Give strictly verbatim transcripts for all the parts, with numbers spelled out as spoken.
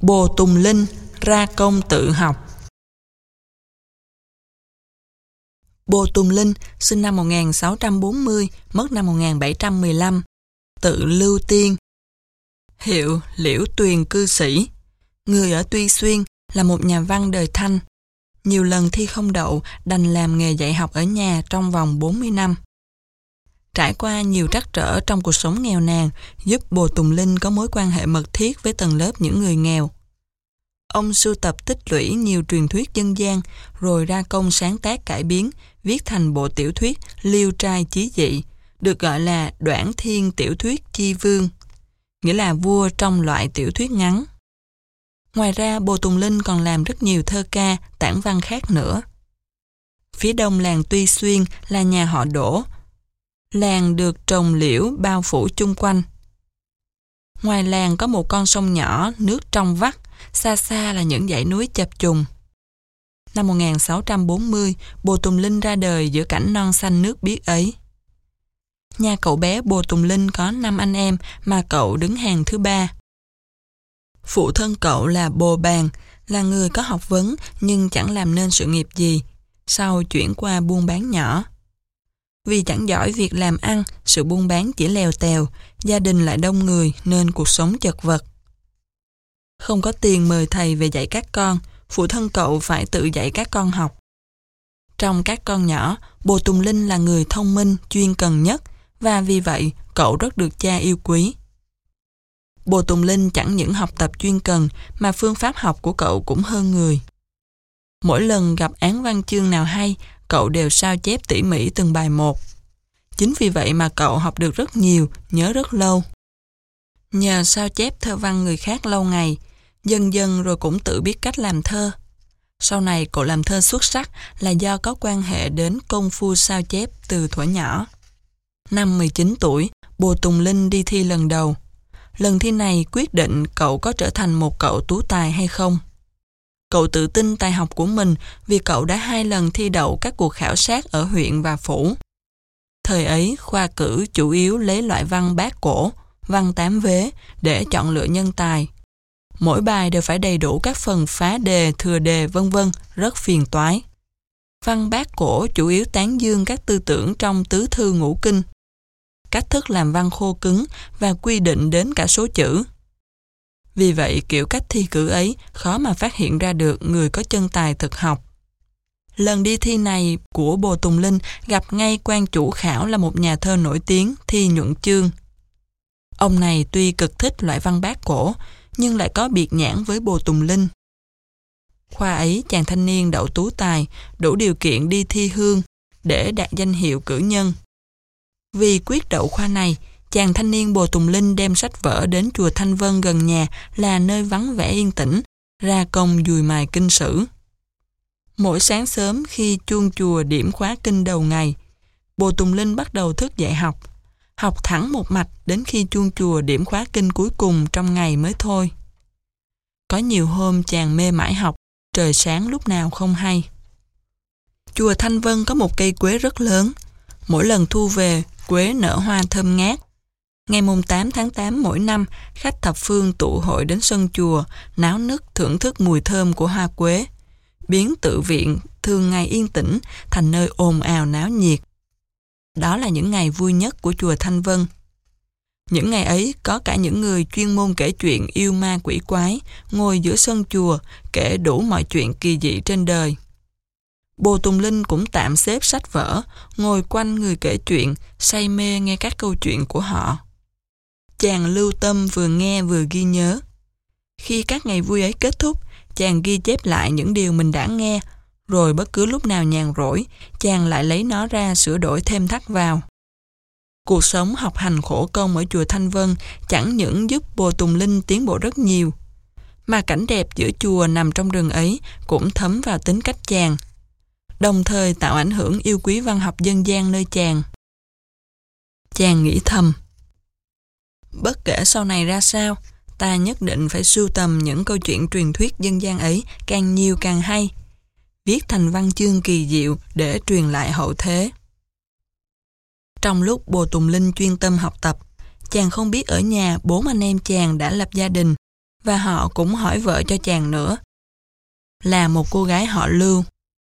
Bồ Tùng Linh ra công tự học. Bồ Tùng Linh sinh năm một nghìn sáu trăm bốn mươi, mất năm một nghìn bảy trăm mười lăm, tự Lưu Tiên, hiệu Liễu Tuyền cư sĩ, người ở Tuy Xuyên, là một nhà văn đời Thanh. Nhiều lần thi không đậu, đành làm nghề dạy học ở nhà trong vòng bốn mươi năm. Trải qua nhiều trắc trở trong cuộc sống nghèo nàn, giúp Bồ Tùng Linh có mối quan hệ mật thiết với tầng lớp những người nghèo. Ông sưu tập tích lũy nhiều truyền thuyết dân gian, rồi ra công sáng tác cải biến, viết thành bộ tiểu thuyết Liêu Trai Chí Dị, được gọi là Đoản Thiên Tiểu Thuyết Chi Vương, nghĩa là vua trong loại tiểu thuyết ngắn. Ngoài ra, Bồ Tùng Linh còn làm rất nhiều thơ ca, tản văn khác nữa. Phía đông làng Tuy Xuyên là nhà họ Đỗ. Làng được trồng liễu bao phủ chung quanh. Ngoài làng có một con sông nhỏ, nước trong vắt, xa xa là những dãy núi chập trùng. Năm một nghìn sáu trăm bốn mươi, Bồ Tùng Linh ra đời giữa cảnh non xanh nước biếc ấy. Nhà cậu bé Bồ Tùng Linh có năm anh em mà cậu đứng hàng thứ ba. Phụ thân cậu là Bồ Bàn, là người có học vấn nhưng chẳng làm nên sự nghiệp gì, sau chuyển qua buôn bán nhỏ. Vì chẳng giỏi việc làm ăn, sự buôn bán chỉ lèo tèo, gia đình lại đông người nên cuộc sống chật vật. Không có tiền mời thầy về dạy các con, phụ thân cậu phải tự dạy các con học. Trong các con nhỏ, Bồ Tùng Linh là người thông minh, chuyên cần nhất, và vì vậy cậu rất được cha yêu quý. Bồ Tùng Linh chẳng những học tập chuyên cần mà phương pháp học của cậu cũng hơn người. Mỗi lần gặp án văn chương nào hay, cậu đều sao chép tỉ mỉ từng bài một. Chính vì vậy mà cậu học được rất nhiều, nhớ rất lâu. Nhờ sao chép thơ văn người khác lâu ngày, dần dần rồi cũng tự biết cách làm thơ. Sau này cậu làm thơ xuất sắc là do có quan hệ đến công phu sao chép từ thuở nhỏ. Năm mười chín tuổi, Bồ Tùng Linh đi thi lần đầu. Lần thi này quyết định cậu có trở thành một cậu tú tài hay không. Cậu tự tin tài học của mình vì cậu đã hai lần thi đậu các cuộc khảo sát ở huyện và phủ. Thời ấy, khoa cử chủ yếu lấy loại văn bát cổ, văn tám vế để chọn lựa nhân tài. Mỗi bài đều phải đầy đủ các phần phá đề, thừa đề, vân vân, rất phiền toái. Văn bát cổ chủ yếu tán dương các tư tưởng trong tứ thư ngũ kinh. Cách thức làm văn khô cứng và quy định đến cả số chữ. Vì vậy, kiểu cách thi cử ấy khó mà phát hiện ra được người có chân tài thực học. Lần đi thi này của Bồ Tùng Linh gặp ngay quan chủ khảo là một nhà thơ nổi tiếng, Thi Nhuận Chương. Ông này tuy cực thích loại văn bát cổ, nhưng lại có biệt nhãn với Bồ Tùng Linh. Khoa ấy chàng thanh niên đậu tú tài, đủ điều kiện đi thi hương để đạt danh hiệu cử nhân. Vì quyết đậu khoa này, chàng thanh niên Bồ Tùng Linh đem sách vở đến chùa Thanh Vân gần nhà là nơi vắng vẻ yên tĩnh, ra công dùi mài kinh sử. Mỗi sáng sớm khi chuông chùa điểm khóa kinh đầu ngày, Bồ Tùng Linh bắt đầu thức dậy học, học thẳng một mạch đến khi chuông chùa điểm khóa kinh cuối cùng trong ngày mới thôi. Có nhiều hôm chàng mê mải học, trời sáng lúc nào không hay. Chùa Thanh Vân có một cây quế rất lớn, mỗi lần thu về, quế nở hoa thơm ngát. Ngày mùng tám tháng tám mỗi năm, khách thập phương tụ hội đến sân chùa, náo nức thưởng thức mùi thơm của hoa quế, biến tự viện thường ngày yên tĩnh thành nơi ồn ào náo nhiệt. Đó là những ngày vui nhất của chùa Thanh Vân. Những ngày ấy có cả những người chuyên môn kể chuyện yêu ma quỷ quái, ngồi giữa sân chùa, kể đủ mọi chuyện kỳ dị trên đời. Bồ Tùng Linh cũng tạm xếp sách vở, ngồi quanh người kể chuyện, say mê nghe các câu chuyện của họ. Chàng lưu tâm vừa nghe vừa ghi nhớ. Khi các ngày vui ấy kết thúc, chàng ghi chép lại những điều mình đã nghe, rồi bất cứ lúc nào nhàn rỗi, chàng lại lấy nó ra sửa đổi thêm thắt vào. Cuộc sống học hành khổ công ở chùa Thanh Vân chẳng những giúp Bồ Tùng Linh tiến bộ rất nhiều, mà cảnh đẹp giữa chùa nằm trong rừng ấy cũng thấm vào tính cách chàng, đồng thời tạo ảnh hưởng yêu quý văn học dân gian nơi chàng. Chàng nghĩ thầm, bất kể sau này ra sao, ta nhất định phải sưu tầm những câu chuyện truyền thuyết dân gian ấy càng nhiều càng hay, viết thành văn chương kỳ diệu để truyền lại hậu thế. Trong lúc Bồ Tùng Linh chuyên tâm học tập, chàng không biết ở nhà bốn anh em chàng đã lập gia đình, Và họ cũng hỏi vợ cho chàng nữa, là một cô gái họ Lưu.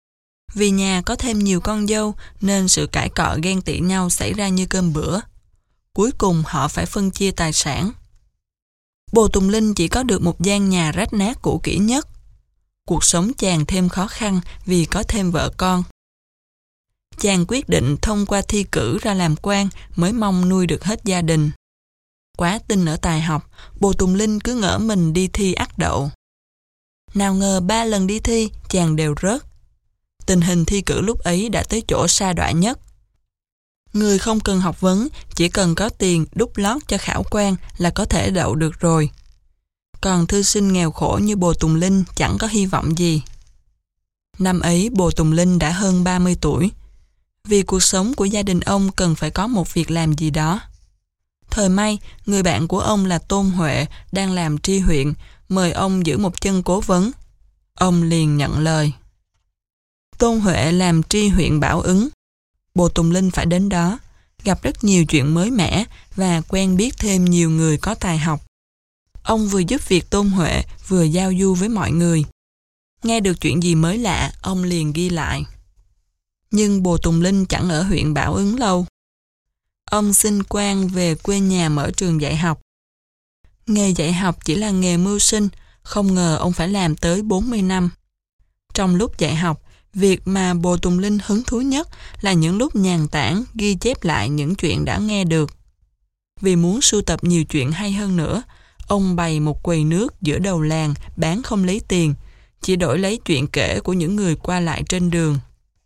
Vì nhà có thêm nhiều con dâu nên sự cãi cọ ghen tị nhau xảy ra như cơm bữa. Cuối cùng họ phải phân chia tài sản. Bồ Tùng Linh chỉ có được một gian nhà rách nát cũ kỹ nhất. Cuộc sống chàng thêm khó khăn vì có thêm vợ con. Chàng quyết định thông qua thi cử ra làm quan mới mong nuôi được hết gia đình. Quá tin ở tài học, Bồ Tùng Linh cứ ngỡ mình đi thi ắt đậu. Nào ngờ ba lần đi thi, chàng đều rớt. Tình hình thi cử lúc ấy đã tới chỗ sa đọa nhất. Người không cần học vấn, chỉ cần có tiền đút lót cho khảo quan là có thể đậu được rồi. Còn thư sinh nghèo khổ như Bồ Tùng Linh chẳng có hy vọng gì. Năm ấy Bồ Tùng Linh đã hơn ba mươi tuổi. Vì cuộc sống của gia đình ông cần phải có một việc làm gì đó. Thời may, người bạn của ông là Tôn Huệ đang làm tri huyện, mời ông giữ một chân cố vấn. Ông liền nhận lời. Tôn Huệ làm tri huyện Bảo Ứng. Bồ Tùng Linh phải đến đó, gặp rất nhiều chuyện mới mẻ và quen biết thêm nhiều người có tài học. Ông vừa giúp việc Tôn Huệ vừa giao du với mọi người. Nghe được chuyện gì mới lạ, ông liền ghi lại. Nhưng Bồ Tùng Linh chẳng ở huyện Bảo Ứng lâu. Ông xin quan về quê nhà mở trường dạy học. Nghề dạy học chỉ là nghề mưu sinh, không ngờ ông phải làm tới bốn mươi năm. Trong lúc dạy học, việc mà Bồ Tùng Linh hứng thú nhất là những lúc nhàn tản ghi chép lại những chuyện đã nghe được. Vì muốn sưu tập nhiều chuyện hay hơn nữa, ông bày một quầy nước giữa đầu làng bán không lấy tiền, chỉ đổi lấy chuyện kể của những người qua lại trên đường.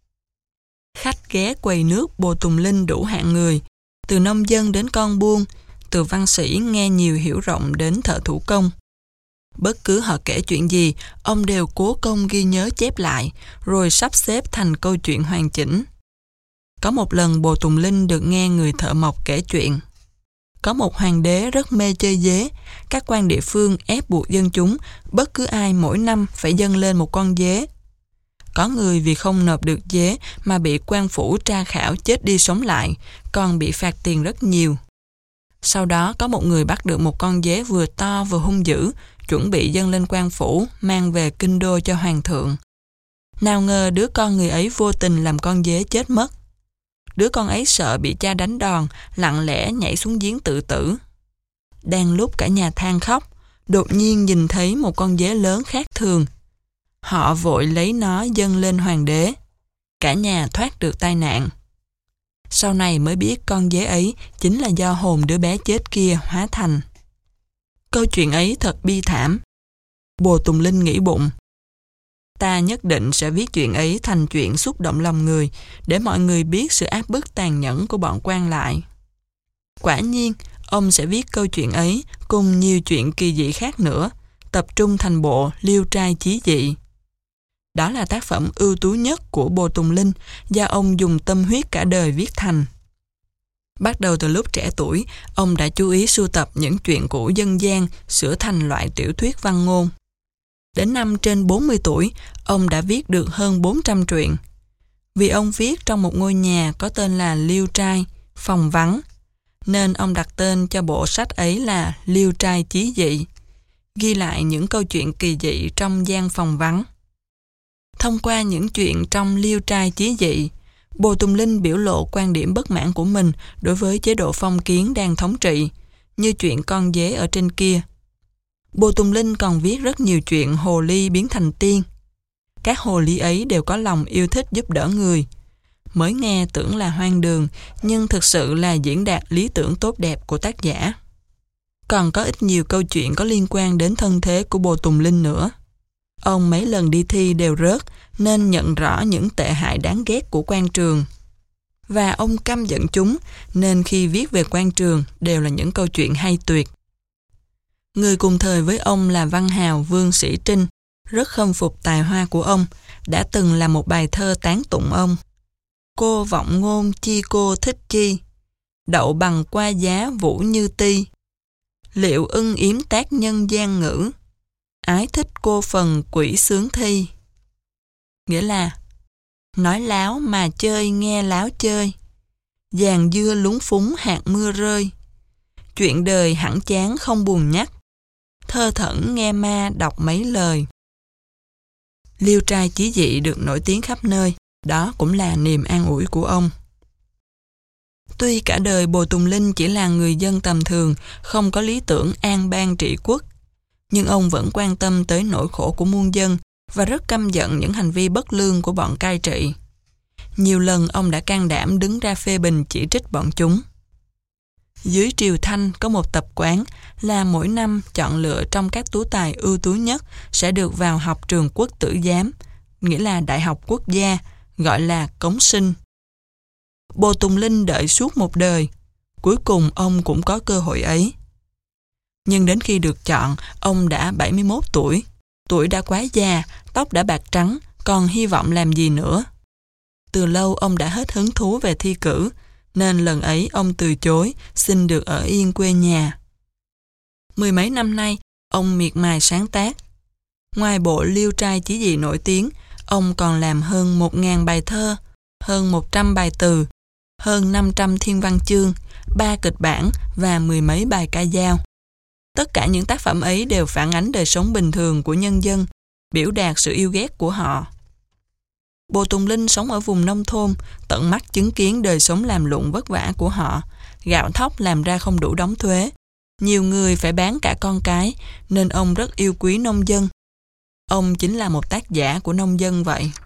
Khách ghé quầy nước Bồ Tùng Linh đủ hạng người, từ nông dân đến con buôn, từ văn sĩ nghe nhiều hiểu rộng đến thợ thủ công. Bất cứ họ kể chuyện gì, ông đều cố công ghi nhớ chép lại, rồi sắp xếp thành câu chuyện hoàn chỉnh. Có một lần Bồ Tùng Linh được nghe người thợ mộc kể chuyện. Có một hoàng đế rất mê chơi dế, các quan địa phương ép buộc dân chúng, bất cứ ai mỗi năm phải dâng lên một con dế. Có người vì không nộp được dế mà bị quan phủ tra khảo chết đi sống lại, còn bị phạt tiền rất nhiều. Sau đó có một người bắt được một con dế vừa to vừa hung dữ, chuẩn bị dâng lên quan phủ, mang về kinh đô cho hoàng thượng. Nào ngờ đứa con người ấy vô tình làm con dế chết mất. Đứa con ấy sợ bị cha đánh đòn, lặng lẽ nhảy xuống giếng tự tử. Đang lúc cả nhà than khóc, đột nhiên nhìn thấy một con dế lớn khác thường. Họ vội lấy nó dâng lên hoàng đế. Cả nhà thoát được tai nạn. Sau này mới biết con dế ấy chính là do hồn đứa bé chết kia hóa thành. Câu chuyện ấy thật bi thảm. Bồ Tùng Linh nghĩ bụng, ta nhất định sẽ viết chuyện ấy thành chuyện xúc động lòng người, để mọi người biết sự áp bức tàn nhẫn của bọn quan lại. Quả nhiên, ông sẽ viết câu chuyện ấy cùng nhiều chuyện kỳ dị khác nữa, tập trung thành bộ Liêu Trai Chí Dị. Đó là tác phẩm ưu tú nhất của Bồ Tùng Linh do ông dùng tâm huyết cả đời viết thành. Bắt đầu từ lúc trẻ tuổi, ông đã chú ý sưu tập những chuyện cũ dân gian sửa thành loại tiểu thuyết văn ngôn. Đến năm trên bốn mươi tuổi, ông đã viết được hơn bốn trăm truyện. Vì ông viết trong một ngôi nhà có tên là Liêu Trai, phòng vắng, nên ông đặt tên cho bộ sách ấy là Liêu Trai Chí Dị, ghi lại những câu chuyện kỳ dị trong gian phòng vắng. Thông qua những chuyện trong Liêu Trai Chí Dị, Bồ Tùng Linh biểu lộ quan điểm bất mãn của mình đối với chế độ phong kiến đang thống trị, như chuyện con dế ở trên kia. Bồ Tùng Linh còn viết rất nhiều chuyện hồ ly biến thành tiên. Các hồ ly ấy đều có lòng yêu thích giúp đỡ người. Mới nghe tưởng là hoang đường, nhưng thực sự là diễn đạt lý tưởng tốt đẹp của tác giả. Còn có ít nhiều câu chuyện có liên quan đến thân thế của Bồ Tùng Linh nữa. Ông mấy lần đi thi đều rớt, nên nhận rõ những tệ hại đáng ghét của quan trường. Và ông căm giận chúng, nên khi viết về quan trường đều là những câu chuyện hay tuyệt. Người cùng thời với ông là văn hào Vương Sĩ Trinh, rất khâm phục tài hoa của ông, đã từng làm một bài thơ tán tụng ông. Cô vọng ngôn chi cô thích chi, đậu bằng qua giá vũ như ti. Liệu ưng yếm tác nhân gian ngữ, ái thích cô phần quỷ sướng thi. Nghĩa là, nói láo mà chơi nghe láo chơi, giàn dưa lúng phúng hạt mưa rơi, chuyện đời hẳn chán không buồn nhắc, thơ thẩn nghe ma đọc mấy lời. Liêu trai chí dị được nổi tiếng khắp nơi, đó cũng là niềm an ủi của ông. Tuy cả đời Bồ Tùng Linh chỉ là người dân tầm thường, không có lý tưởng an bang trị quốc, nhưng ông vẫn quan tâm tới nỗi khổ của muôn dân và rất căm giận những hành vi bất lương của bọn cai trị. Nhiều lần ông đã can đảm đứng ra phê bình chỉ trích bọn chúng. Dưới triều Thanh có một tập quán là mỗi năm chọn lựa trong các tú tài ưu tú nhất sẽ được vào học trường quốc tử giám, nghĩa là đại học quốc gia, gọi là cống sinh. Bồ Tùng Linh đợi suốt một đời, cuối cùng ông cũng có cơ hội ấy. Nhưng đến khi được chọn, ông đã bảy mươi mốt tuổi, tuổi đã quá già, tóc đã bạc trắng, còn hy vọng làm gì nữa. Từ lâu ông đã hết hứng thú về thi cử, nên lần ấy ông từ chối, xin được ở yên quê nhà. Mười mấy năm nay, ông miệt mài sáng tác. Ngoài bộ Liêu trai chí dị nổi tiếng, ông còn làm hơn một nghìn bài thơ, hơn một trăm bài từ, hơn năm trăm thiên văn chương, ba kịch bản và mười mấy bài ca dao. Tất cả những tác phẩm ấy đều phản ánh đời sống bình thường của nhân dân, biểu đạt sự yêu ghét của họ. Bồ Tùng Linh sống ở vùng nông thôn, tận mắt chứng kiến đời sống làm lụng vất vả của họ, gạo thóc làm ra không đủ đóng thuế. Nhiều người phải bán cả con cái, nên ông rất yêu quý nông dân. Ông chính là một tác giả của nông dân vậy.